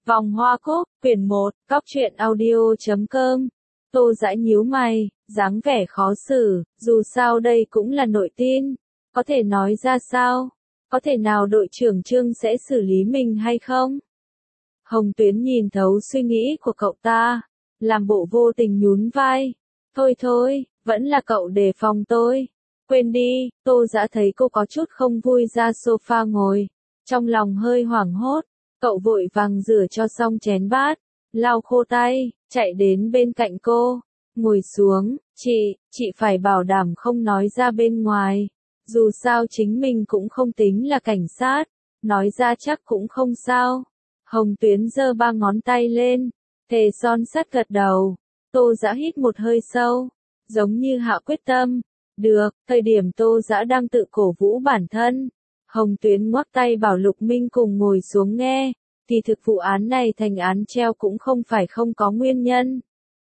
Vòng hoa cúc, quyển 1, Cóc truyện audio.com. Tô Dã nhíu mày, dáng vẻ khó xử, dù sao đây cũng là nội tin. Có thể nói ra sao? Có thể nào đội trưởng Trương sẽ xử lý mình hay không? Hồng Tuyến nhìn thấu suy nghĩ của cậu ta, làm bộ vô tình nhún vai. Thôi thôi, vẫn là cậu đề phòng tôi. Quên đi, Tô Dã thấy cô có chút không vui ra sofa ngồi. Trong lòng hơi hoảng hốt, cậu vội vàng rửa cho xong chén bát, lau khô tay, chạy đến bên cạnh cô, ngồi xuống, chị phải bảo đảm không nói ra bên ngoài. Dù sao chính mình cũng không tính là cảnh sát, nói ra chắc cũng không sao. Hồng Tuyến giơ 3 ngón tay lên, thề son sắt gật đầu. Tô Dã hít một hơi sâu, giống như hạ quyết tâm. Được, thời điểm Tô Dã đang tự cổ vũ bản thân, Hồng Tuyến ngoắc tay bảo Lục Minh cùng ngồi xuống nghe, thì thực vụ án này thành án treo cũng không phải không có nguyên nhân.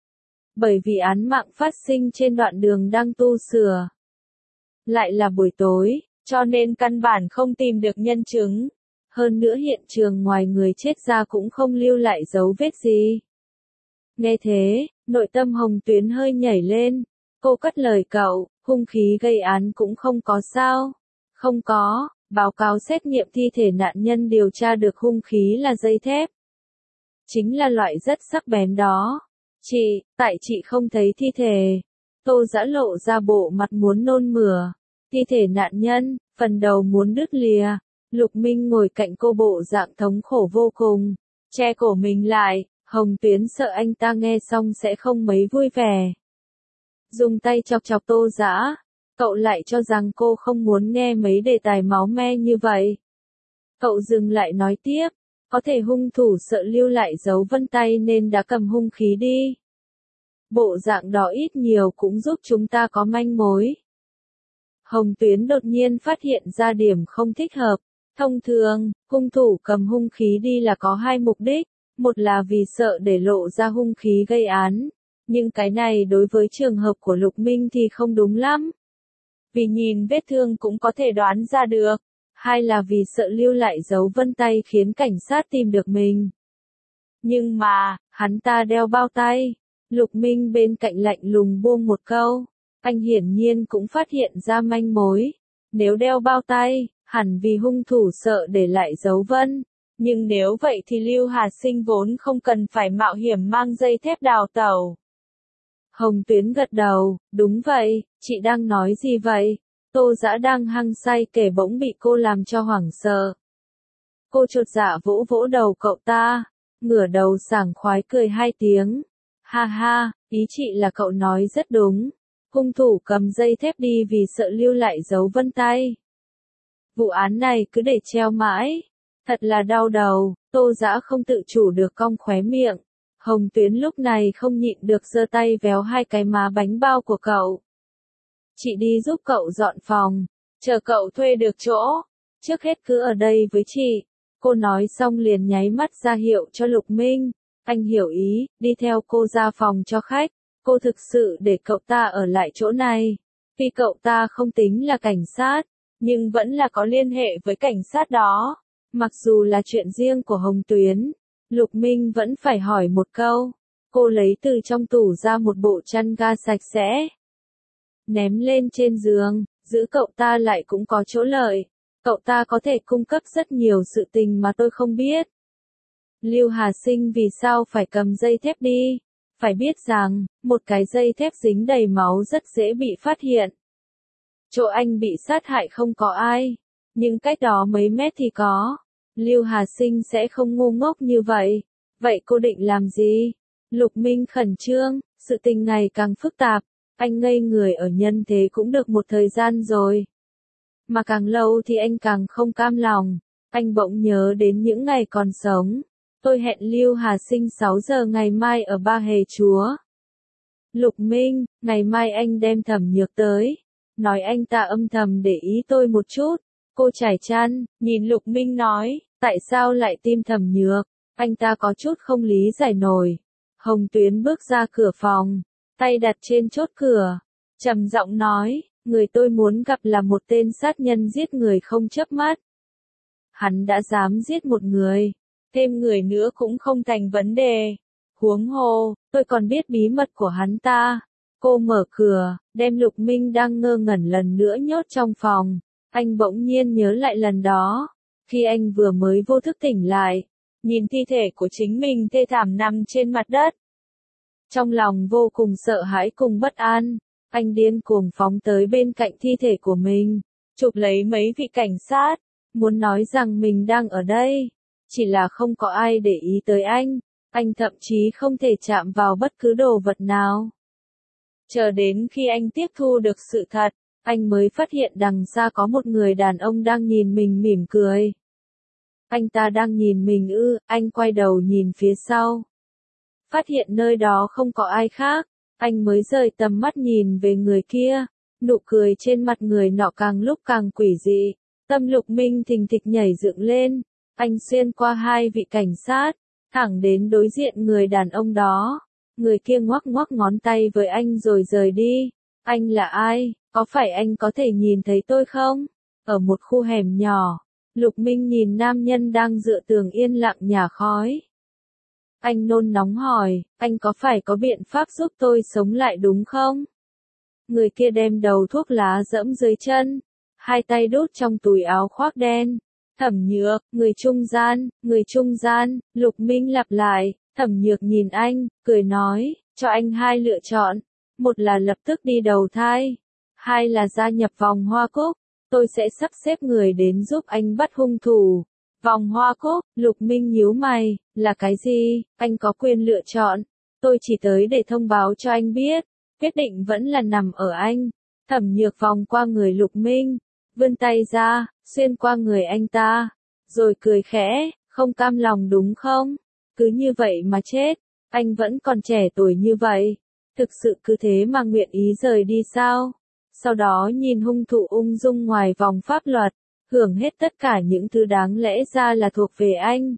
Bởi vì án mạng phát sinh trên đoạn đường đang tu sửa. Lại là buổi tối, cho nên căn bản không tìm được nhân chứng. Hơn nữa hiện trường ngoài người chết ra cũng không lưu lại dấu vết gì. Nghe thế, nội tâm Hồng Tuyến hơi nhảy lên. Cô cất lời cậu, hung khí gây án cũng không có sao. Không có, báo cáo xét nghiệm thi thể nạn nhân điều tra được hung khí là dây thép. Chính là loại rất sắc bén đó. Tại chị không thấy thi thể. Tô Dã lộ ra bộ mặt muốn nôn mửa. Thi thể nạn nhân, phần đầu muốn đứt lìa. Lục Minh ngồi cạnh cô bộ dạng thống khổ vô cùng, che cổ mình lại. Hồng Tuyến sợ anh ta nghe xong sẽ không mấy vui vẻ. Dùng tay chọc chọc Tô Dã, cậu lại cho rằng cô không muốn nghe mấy đề tài máu me như vậy. Cậu dừng lại nói tiếp, có thể hung thủ sợ lưu lại dấu vân tay nên đã cầm hung khí đi. Bộ dạng đó ít nhiều cũng giúp chúng ta có manh mối. Hồng Tuyến đột nhiên phát hiện ra điểm không thích hợp. Thông thường, hung thủ cầm hung khí đi là có hai mục đích, một là vì sợ để lộ ra hung khí gây án. Nhưng cái này đối với trường hợp của Lục Minh thì không đúng lắm. Vì nhìn vết thương cũng có thể đoán ra được. Hai là vì sợ lưu lại dấu vân tay khiến cảnh sát tìm được mình. Nhưng mà, hắn ta đeo bao tay. Lục Minh bên cạnh lạnh lùng buông một câu. Anh hiển nhiên cũng phát hiện ra manh mối. Nếu đeo bao tay, hẳn vì hung thủ sợ để lại dấu vân. Nhưng nếu vậy thì Lưu Hà Sinh vốn không cần phải mạo hiểm mang dây thép đào tẩu. Hồng Tuyến gật đầu, đúng vậy, chị đang nói gì vậy? Tô Dã đang hăng say kể bỗng bị cô làm cho hoảng sợ. Cô chột dạ vỗ vỗ đầu cậu ta, ngửa đầu sảng khoái cười 2 tiếng. Ha ha, ý chị là cậu nói rất đúng. Hung thủ cầm dây thép đi vì sợ lưu lại dấu vân tay. Vụ án này cứ để treo mãi. Thật là đau đầu, Tô Dã không tự chủ được cong khóe miệng. Hồng Tuyến lúc này không nhịn được giơ tay véo 2 cái má bánh bao của cậu. Chị đi giúp cậu dọn phòng, chờ cậu thuê được chỗ. Trước hết cứ ở đây với chị. Cô nói xong liền nháy mắt ra hiệu cho Lục Minh. Anh hiểu ý, đi theo cô ra phòng cho khách. Cô thực sự để cậu ta ở lại chỗ này. Vì cậu ta không tính là cảnh sát, nhưng vẫn là có liên hệ với cảnh sát đó. Mặc dù là chuyện riêng của Hồng Tuyến, Lục Minh vẫn phải hỏi một câu. Cô lấy từ trong tủ ra một bộ chăn ga sạch sẽ. Ném lên trên giường, giữ cậu ta lại cũng có chỗ lợi. Cậu ta có thể cung cấp rất nhiều sự tình mà tôi không biết. Lưu Hà Sinh vì sao phải cầm dây thép đi? Phải biết rằng, một cái dây thép dính đầy máu rất dễ bị phát hiện. Chỗ anh bị sát hại không có ai, nhưng cách đó mấy mét thì có. Lưu Hà Sinh sẽ không ngu ngốc như vậy. Vậy cô định làm gì? Lục Minh khẩn trương, sự tình ngày càng phức tạp. Anh ngây người ở nhân thế cũng được một thời gian rồi. Mà càng lâu thì anh càng không cam lòng. Anh bỗng nhớ đến những ngày còn sống. Tôi hẹn Lưu Hà Sinh 6 giờ ngày mai ở Ba Hề Chúa. Lục Minh, ngày mai anh đem Thẩm Nhược tới. Nói anh ta âm thầm để ý tôi một chút. Cô trải chăn, nhìn Lục Minh nói, tại sao lại tìm Thẩm Nhược? Anh ta có chút không lý giải nổi. Hồng Tuyến bước ra cửa phòng, tay đặt trên chốt cửa, trầm giọng nói, người tôi muốn gặp là một tên sát nhân giết người không chớp mắt. Hắn đã dám giết một người, thêm người nữa cũng không thành vấn đề. Huống hồ, tôi còn biết bí mật của hắn ta. Cô mở cửa, đem Lục Minh đang ngơ ngẩn lần nữa nhốt trong phòng. Anh bỗng nhiên nhớ lại lần đó, khi anh vừa mới vô thức tỉnh lại, nhìn thi thể của chính mình thê thảm nằm trên mặt đất. Trong lòng vô cùng sợ hãi cùng bất an, anh điên cuồng phóng tới bên cạnh thi thể của mình, chụp lấy mấy vị cảnh sát, muốn nói rằng mình đang ở đây, chỉ là không có ai để ý tới anh thậm chí không thể chạm vào bất cứ đồ vật nào. Chờ đến khi anh tiếp thu được sự thật, anh mới phát hiện đằng xa có một người đàn ông đang nhìn mình mỉm cười. Anh ta đang nhìn mình ư? Anh quay đầu nhìn phía sau. Phát hiện nơi đó không có ai khác, anh mới rời tầm mắt nhìn về người kia, nụ cười trên mặt người nọ càng lúc càng quỷ dị. Tâm Lục Minh thình thịch nhảy dựng lên, anh xuyên qua hai vị cảnh sát, thẳng đến đối diện người đàn ông đó. Người kia ngoắc ngoắc ngón tay với anh rồi rời đi. Anh là ai? Có phải anh có thể nhìn thấy tôi không? Ở một khu hẻm nhỏ, Lục Minh nhìn nam nhân đang dựa tường yên lặng nhả khói. Anh nôn nóng hỏi, anh có phải có biện pháp giúp tôi sống lại đúng không? Người kia đem đầu thuốc lá dẫm dưới chân, hai tay đút trong túi áo khoác đen. Thẩm Nhược, người trung gian, Lục Minh lặp lại. Thẩm Nhược nhìn anh, cười nói, cho anh hai lựa chọn, một là lập tức đi đầu thai, hai là gia nhập vòng hoa cúc, tôi sẽ sắp xếp người đến giúp anh bắt hung thủ. Vòng hoa cúc, Lục Minh nhíu mày, là cái gì? Anh có quyền lựa chọn, tôi chỉ tới để thông báo cho anh biết, quyết định vẫn là nằm ở anh. Thẩm Nhược vòng qua người Lục Minh, vươn tay ra, xuyên qua người anh ta, rồi cười khẽ, không cam lòng đúng không? Cứ như vậy mà chết, anh vẫn còn trẻ tuổi như vậy, thực sự cứ thế mà nguyện ý rời đi sao? Sau đó nhìn hung thủ ung dung ngoài vòng pháp luật, hưởng hết tất cả những thứ đáng lẽ ra là thuộc về anh.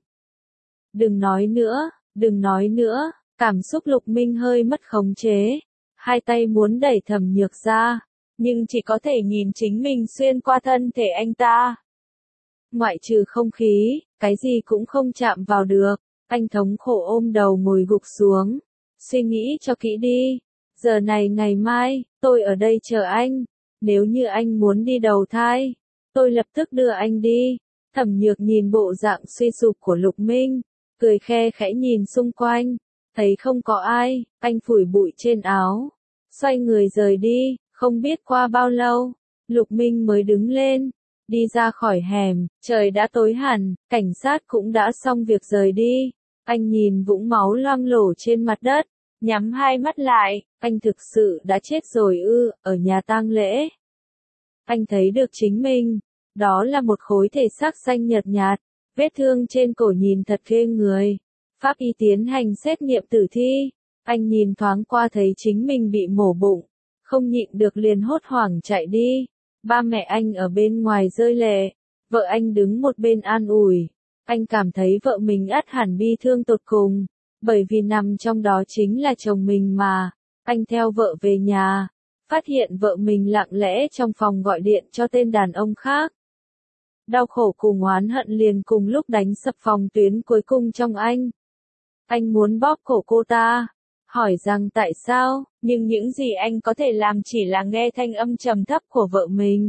Đừng nói nữa, cảm xúc Lục Minh hơi mất khống chế, hai tay muốn đẩy Thẩm Nhược ra, nhưng chỉ có thể nhìn chính mình xuyên qua thân thể anh ta. Ngoại trừ không khí, cái gì cũng không chạm vào được. Anh thống khổ ôm đầu ngồi gục xuống. Suy nghĩ cho kỹ đi. Giờ này ngày mai, tôi ở đây chờ anh. Nếu như anh muốn đi đầu thai, tôi lập tức đưa anh đi. Thẩm Nhược nhìn bộ dạng suy sụp của Lục Minh, cười khe khẽ nhìn xung quanh. Thấy không có ai, anh phủi bụi trên áo. Xoay người rời đi, không biết qua bao lâu, Lục Minh mới đứng lên. Đi ra khỏi hẻm, trời đã tối hẳn, cảnh sát cũng đã xong việc rời đi. Anh nhìn vũng máu loang lổ trên mặt đất, nhắm hai mắt lại, anh thực sự đã chết rồi ư? Ở nhà tang lễ. Anh thấy được chính mình, đó là một khối thể xác xanh nhợt nhạt, vết thương trên cổ nhìn thật ghê người. Pháp y tiến hành xét nghiệm tử thi, anh nhìn thoáng qua thấy chính mình bị mổ bụng, không nhịn được liền hốt hoảng chạy đi. Ba mẹ anh ở bên ngoài rơi lệ, vợ anh đứng một bên an ủi. Anh cảm thấy vợ mình ắt hẳn bi thương tột cùng, bởi vì nằm trong đó chính là chồng mình mà. Anh theo vợ về nhà, phát hiện vợ mình lặng lẽ trong phòng gọi điện cho tên đàn ông khác. Đau khổ cùng oán hận liền cùng lúc đánh sập phòng tuyến cuối cùng trong anh. Anh muốn bóp cổ cô ta, hỏi rằng tại sao, nhưng những gì anh có thể làm chỉ là nghe thanh âm trầm thấp của vợ mình.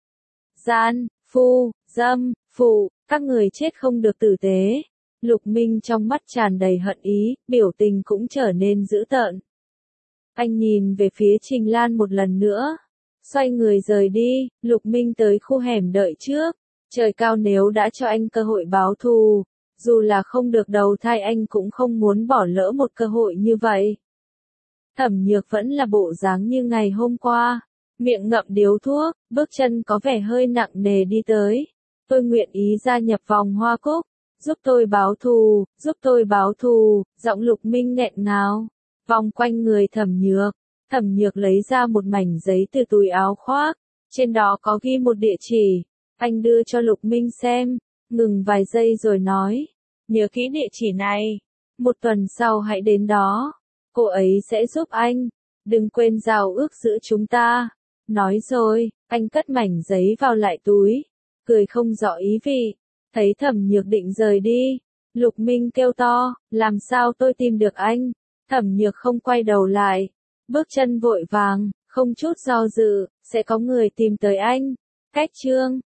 Gian, phu, dâm, phụ, các người chết không được tử tế. Lục Minh trong mắt tràn đầy hận ý, biểu tình cũng trở nên dữ tợn. Anh nhìn về phía Trình Lan một lần nữa, xoay người rời đi. Lục Minh tới khu hẻm đợi trước. Trời cao, nếu đã cho anh cơ hội báo thù, dù là không được đầu thai anh cũng không muốn bỏ lỡ một cơ hội như vậy. Thẩm Nhược vẫn là bộ dáng như ngày hôm qua, miệng ngậm điếu thuốc, bước chân có vẻ hơi nặng nề đi tới. Tôi nguyện ý gia nhập vòng hoa cúc, giúp tôi báo thù, giọng Lục Minh nghẹn ngào, vòng quanh người Thẩm Nhược lấy ra một mảnh giấy từ túi áo khoác, trên đó có ghi một địa chỉ. Anh đưa cho Lục Minh xem, ngừng vài giây rồi nói, nhớ kỹ địa chỉ này, một tuần sau hãy đến đó, cô ấy sẽ giúp anh, đừng quên giao ước giữa chúng ta. Nói rồi, anh cất mảnh giấy vào lại túi, cười không rõ ý vị, thấy Thẩm Nhược định rời đi, Lục Minh kêu to, làm sao tôi tìm được anh? Thẩm Nhược không quay đầu lại, bước chân vội vàng, không chút do dự, sẽ có người tìm tới anh. Cách chương